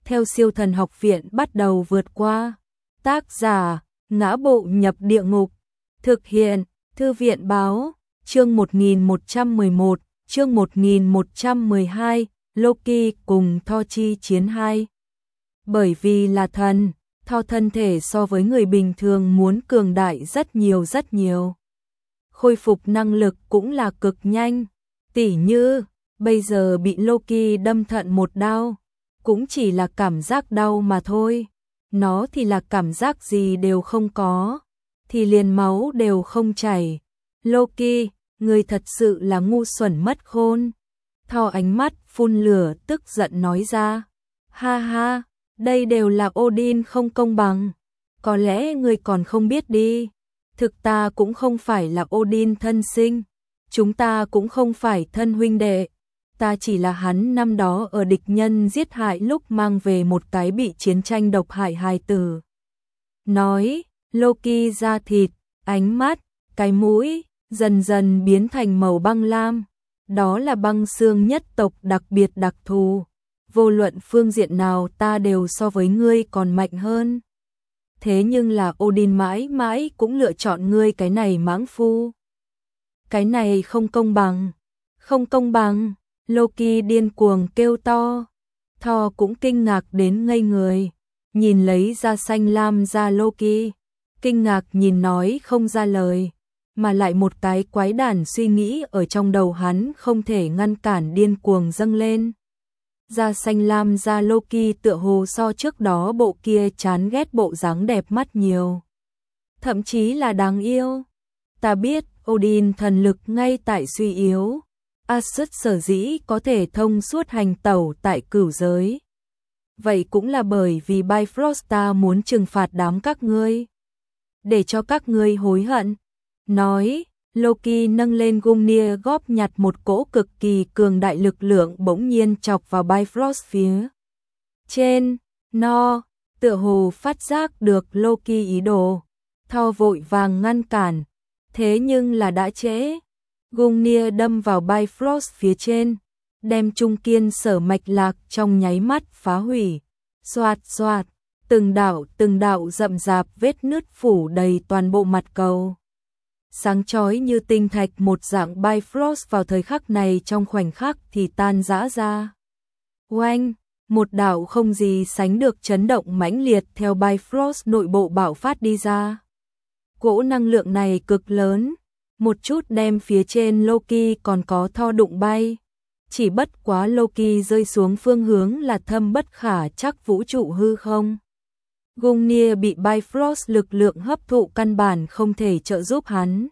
theo siêu thần học viện bắt đầu vượt qua. Tác giả, Ngã Bộ Nhập Địa Ngục. Thực hiện, Thư viện Báo. Chương 1111, chương 1112, Loki cùng Thor chi chiến 2. Bởi vì là thần, Thor thân thể so với người bình thường muốn cường đại rất nhiều. Khôi phục năng lực cũng là cực nhanh. Tỉ như, bây giờ bị Loki đâm thận một đao, cũng chỉ là cảm giác đau mà thôi. Nó thì là cảm giác gì đều không có, thì liền máu đều không chảy. Loki, người thật sự là ngu xuẩn mất khôn. Thor ánh mắt phun lửa tức giận nói ra. Ha ha, đây đều là Odin không công bằng. Có lẽ người còn không biết đi. Thực ta cũng không phải là Odin thân sinh. Chúng ta cũng không phải thân huynh đệ. Ta chỉ là hắn năm đó ở địch nhân giết hại lúc mang về một cái bị chiến tranh độc hại hài tử. Nói, Loki da thịt, ánh mắt, cái mũi, dần dần biến thành màu băng lam. Đó là băng xương nhất tộc đặc biệt đặc thù. Vô luận phương diện nào ta đều so với ngươi còn mạnh hơn. Thế nhưng là Odin mãi mãi cũng lựa chọn ngươi cái này mãng phu. Cái này không công bằng. Không công bằng. Loki điên cuồng kêu to. Thor cũng kinh ngạc đến ngây người. Nhìn lấy da xanh lam da Loki. Kinh ngạc nhìn nói không ra lời. Mà lại một cái quái đản suy nghĩ ở trong đầu hắn không thể ngăn cản điên cuồng dâng lên. Da xanh lam da Loki tựa hồ so trước đó bộ kia chán ghét bộ dáng đẹp mắt nhiều. Thậm chí là đáng yêu. Ta biết Odin thần lực ngay tại suy yếu. Asgard sở dĩ có thể thông suốt hành tẩu tại cửu giới. Vậy cũng là bởi vì Bifrost ta muốn trừng phạt đám các ngươi. Để cho các ngươi hối hận. Nói, Loki nâng lên Gungnir góp nhặt một cỗ cực kỳ cường đại lực lượng bỗng nhiên chọc vào Bifrost phía trên. No, tựa hồ phát giác được Loki ý đồ. Thor vội vàng ngăn cản. Thế nhưng là đã trễ. Gungnir đâm vào Bifrost phía trên, đem trung kiên sở mạch lạc trong nháy mắt phá hủy. Xoạt xoạt, từng đạo rậm rạp vết nứt phủ đầy toàn bộ mặt cầu. Sáng chói như tinh thạch một dạng Bifrost vào thời khắc này trong khoảnh khắc thì tan rã ra. Oanh, một đạo không gì sánh được chấn động mãnh liệt theo Bifrost nội bộ bạo phát đi ra. Cỗ năng lượng này cực lớn. Một chút đem phía trên Loki còn có Thor đụng bay. Chỉ bất quá Loki rơi xuống phương hướng là thâm bất khả chắc vũ trụ hư không. Gungnir bị Bifrost lực lượng hấp thụ căn bản không thể trợ giúp hắn.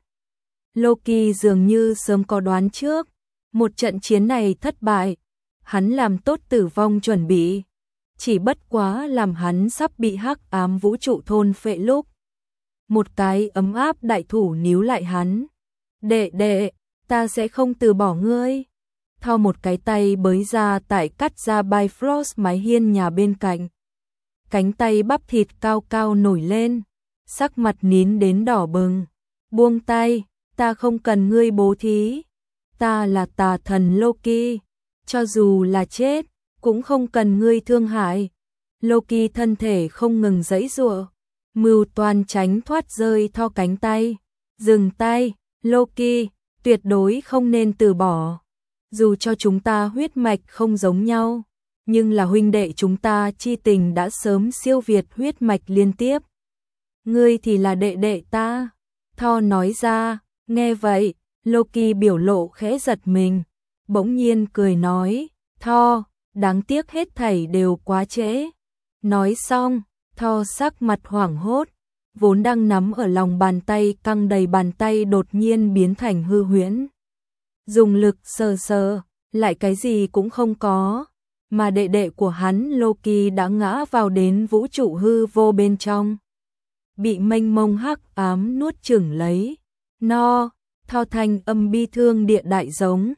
Loki dường như sớm có đoán trước. Một trận chiến này thất bại. Hắn làm tốt tử vong chuẩn bị. Chỉ bất quá làm hắn sắp bị hắc ám vũ trụ thôn phệ lúc. Một cái ấm áp đại thủ níu lại hắn. Đệ, ta sẽ không từ bỏ ngươi. Thor một cái tay bới ra tại cắt ra Bifrost mái hiên nhà bên cạnh. Cánh tay bắp thịt cao cao nổi lên. Sắc mặt nín đến đỏ bừng. Buông tay, ta không cần ngươi bố thí. Ta là tà thần Loki. Cho dù là chết, cũng không cần ngươi thương hại. Loki thân thể không ngừng giãy giụa. Mưu toan tránh thoát rơi Thor cánh tay. Dừng tay. Loki, tuyệt đối không nên từ bỏ. Dù cho chúng ta huyết mạch không giống nhau, nhưng là huynh đệ chúng ta chi tình đã sớm siêu việt huyết mạch liên tiếp. Ngươi thì là đệ ta. Thor nói ra, nghe vậy, Loki biểu lộ khẽ giật mình. Bỗng nhiên cười nói, Thor, đáng tiếc hết thảy đều quá trễ. Nói xong, Thor sắc mặt hoảng hốt. Vốn đang nắm ở lòng bàn tay căng đầy bàn tay đột nhiên biến thành hư huyễn. Dùng lực sờ, lại cái gì cũng không có. Mà đệ của hắn Loki đã ngã vào đến vũ trụ hư vô bên trong. Bị mênh mông hắc ám nuốt chửng lấy. No, Thor thanh âm bi thương địa đại giống.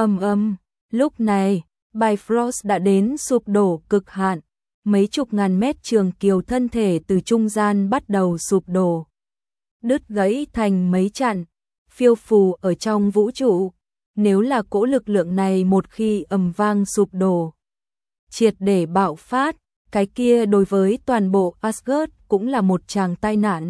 Lúc này, Bifrost đã đến sụp đổ cực hạn. Mấy chục ngàn mét trường kiều thân thể từ trung gian bắt đầu sụp đổ. Đứt gãy thành mấy chặn, phiêu phù ở trong vũ trụ. Nếu là cỗ lực lượng này một khi ầm vang sụp đổ, triệt để bạo phát, cái kia đối với toàn bộ Asgard cũng là một tràng tai nạn.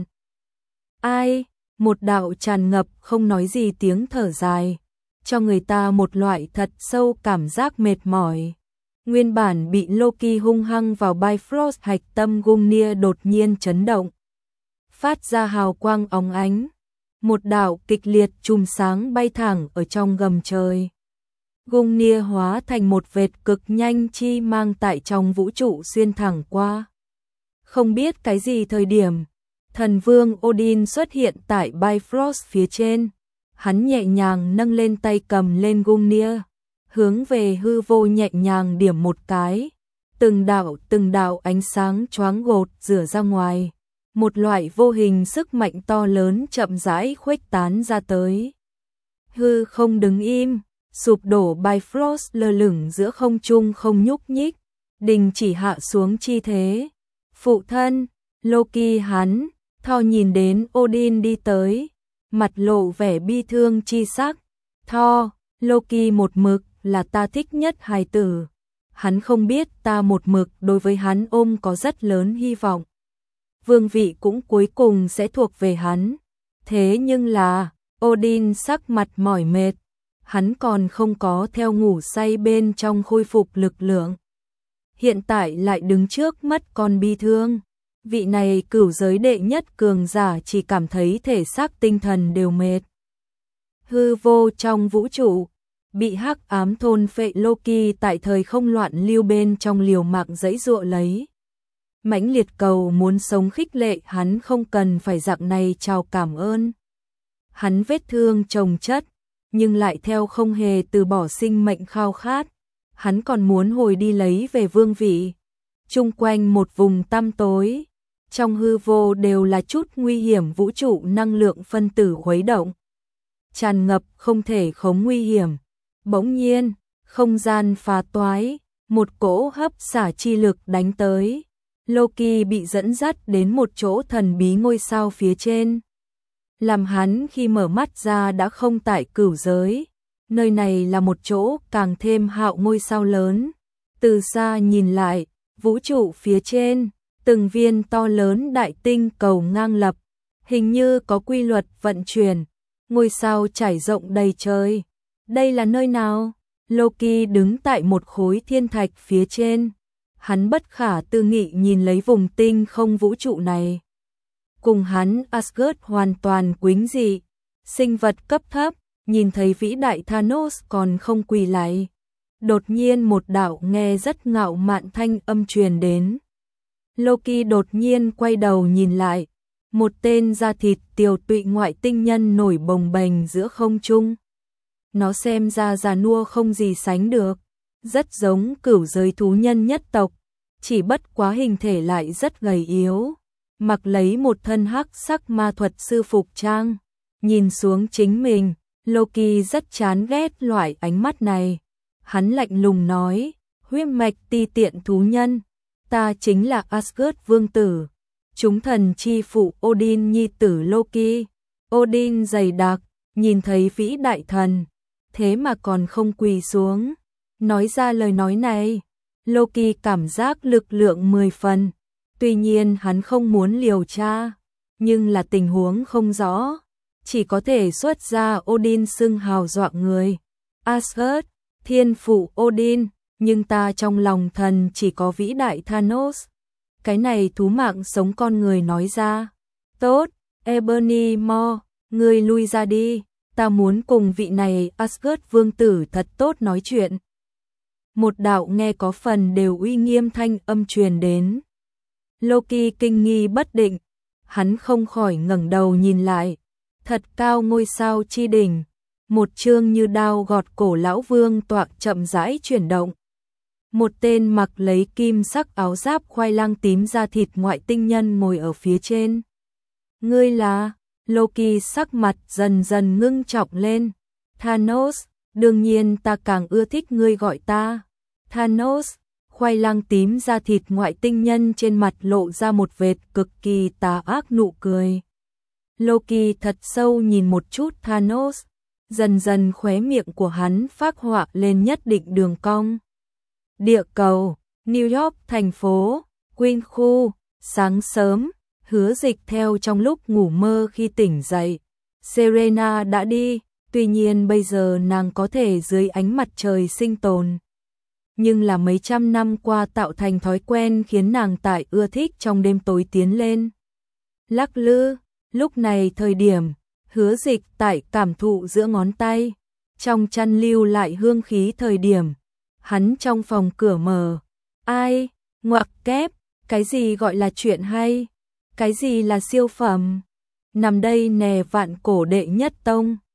Ai? Một đạo tràn ngập không nói gì tiếng thở dài, cho người ta một loại thật sâu cảm giác mệt mỏi. Nguyên bản bị Loki hung hăng vào Bifrost hạch tâm Gungnir đột nhiên chấn động, phát ra hào quang óng ánh. Một đạo kịch liệt chùm sáng bay thẳng ở trong gầm trời. Gungnir hóa thành một vệt cực nhanh chi mang tại trong vũ trụ xuyên thẳng qua. Không biết cái gì thời điểm, thần vương Odin xuất hiện tại Bifrost phía trên. Hắn nhẹ nhàng nâng lên tay cầm lên Gungnir, hướng về hư vô nhẹ nhàng điểm một cái. Từng đạo ánh sáng choáng gột rửa ra ngoài. Một loại vô hình sức mạnh to lớn chậm rãi khuếch tán ra tới. Hư không đứng im, sụp đổ Bifrost lơ lửng giữa không trung không nhúc nhích, đình chỉ hạ xuống chi thế. Phụ thân, Loki hắn, Thor nhìn đến Odin đi tới, mặt lộ vẻ bi thương chi sắc. Thor, Loki một mực là ta thích nhất hài tử. Hắn không biết ta một mực đối với hắn ôm có rất lớn hy vọng. Vương vị cũng cuối cùng sẽ thuộc về hắn. Thế nhưng là, Odin sắc mặt mỏi mệt. Hắn còn không có theo ngủ say bên trong khôi phục lực lượng. Hiện tại lại đứng trước mất con bi thương. Vị này cửu giới đệ nhất cường giả chỉ cảm thấy thể xác tinh thần đều mệt. Hư vô trong vũ trụ, bị hắc ám thôn phệ Loki tại thời không loạn lưu bên trong liều mạng giãy giụa lấy. Mãnh liệt cầu muốn sống khích lệ hắn không cần phải dạng này chào cảm ơn. Hắn vết thương chồng chất, nhưng lại theo không hề từ bỏ sinh mệnh khao khát. Hắn còn muốn hồi đi lấy về vương vị. Chung quanh một vùng tăm tối, trong hư vô đều là chút nguy hiểm vũ trụ năng lượng phân tử khuấy động. Tràn ngập không thể khống nguy hiểm. Bỗng nhiên, không gian phá toái, một cỗ hấp xả chi lực đánh tới. Loki bị dẫn dắt đến một chỗ thần bí ngôi sao phía trên. Làm hắn khi mở mắt ra đã không tại cửu giới. Nơi này là một chỗ càng thêm hạo ngôi sao lớn. Từ xa nhìn lại, vũ trụ phía trên, từng viên to lớn đại tinh cầu ngang lập. Hình như có quy luật vận chuyển. Ngôi sao trải rộng đầy trời. Đây là nơi nào? Loki đứng tại một khối thiên thạch phía trên. Hắn bất khả tư nghị nhìn lấy vùng tinh không vũ trụ này. Cùng hắn Asgard hoàn toàn quýnh dị. Sinh vật cấp thấp, nhìn thấy vĩ đại Thanos còn không quỳ lạy. Đột nhiên một đạo nghe rất ngạo mạn thanh âm truyền đến. Loki đột nhiên quay đầu nhìn lại. Một tên da thịt tiều tụy ngoại tinh nhân nổi bồng bềnh giữa không trung. Nó xem ra già nua không gì sánh được. Rất giống cửu giới thú nhân nhất tộc. Chỉ bất quá hình thể lại rất gầy yếu. Mặc lấy một thân hắc sắc ma thuật sư phục trang. Nhìn xuống chính mình, Loki rất chán ghét loại ánh mắt này. Hắn lạnh lùng nói, huyết mạch ti tiện thú nhân. Ta chính là Asgard vương tử. Chúng thần chi phụ Odin nhi tử Loki. Odin dày đặc, nhìn thấy vĩ đại thần. Thế mà còn không quỳ xuống. Nói ra lời nói này, Loki cảm giác lực lượng 10 phần. Tuy nhiên hắn không muốn liều tra, nhưng là tình huống không rõ. Chỉ có thể xuất ra Odin xưng hào dọa người. Asgard, thiên phụ Odin, nhưng ta trong lòng thần chỉ có vĩ đại Thanos. Cái này thú mạng sống con người nói ra. Tốt, Ebony Maw, ngươi lui ra đi. Ta muốn cùng vị này Asgard vương tử thật tốt nói chuyện. Một đạo nghe có phần đều uy nghiêm thanh âm truyền đến. Loki kinh nghi bất định, hắn không khỏi ngẩng đầu nhìn lại. Thật cao ngôi sao chi đỉnh, một chương như đao gọt cổ lão vương tọa chậm rãi chuyển động. Một tên mặc lấy kim sắc áo giáp khoai lang tím da thịt ngoại tinh nhân ngồi ở phía trên. Ngươi là? Loki sắc mặt dần dần ngưng trọng lên. Thanos, đương nhiên ta càng ưa thích ngươi gọi ta Thanos. Khoai lang tím da thịt ngoại tinh nhân trên mặt lộ ra một vệt cực kỳ tà ác nụ cười. Loki thật sâu nhìn một chút Thanos, dần dần khóe miệng của hắn phác họa lên nhất định đường cong. Địa cầu, New York thành phố, Queen khu, sáng sớm, Hứa Dịch theo trong lúc ngủ mơ khi tỉnh dậy. Serena đã đi, tuy nhiên bây giờ nàng có thể dưới ánh mặt trời sinh tồn. Nhưng là mấy trăm năm qua tạo thành thói quen khiến nàng tại ưa thích trong đêm tối tiến lên. Lắc lư, lúc này thời điểm, Hứa Dịch tại cảm thụ giữa ngón tay, trong chăn lưu lại hương khí thời điểm. Hắn trong phòng cửa mở, ai, ngoặc kép, cái gì gọi là chuyện hay, cái gì là siêu phẩm, nằm đây nè vạn cổ đệ nhất tông.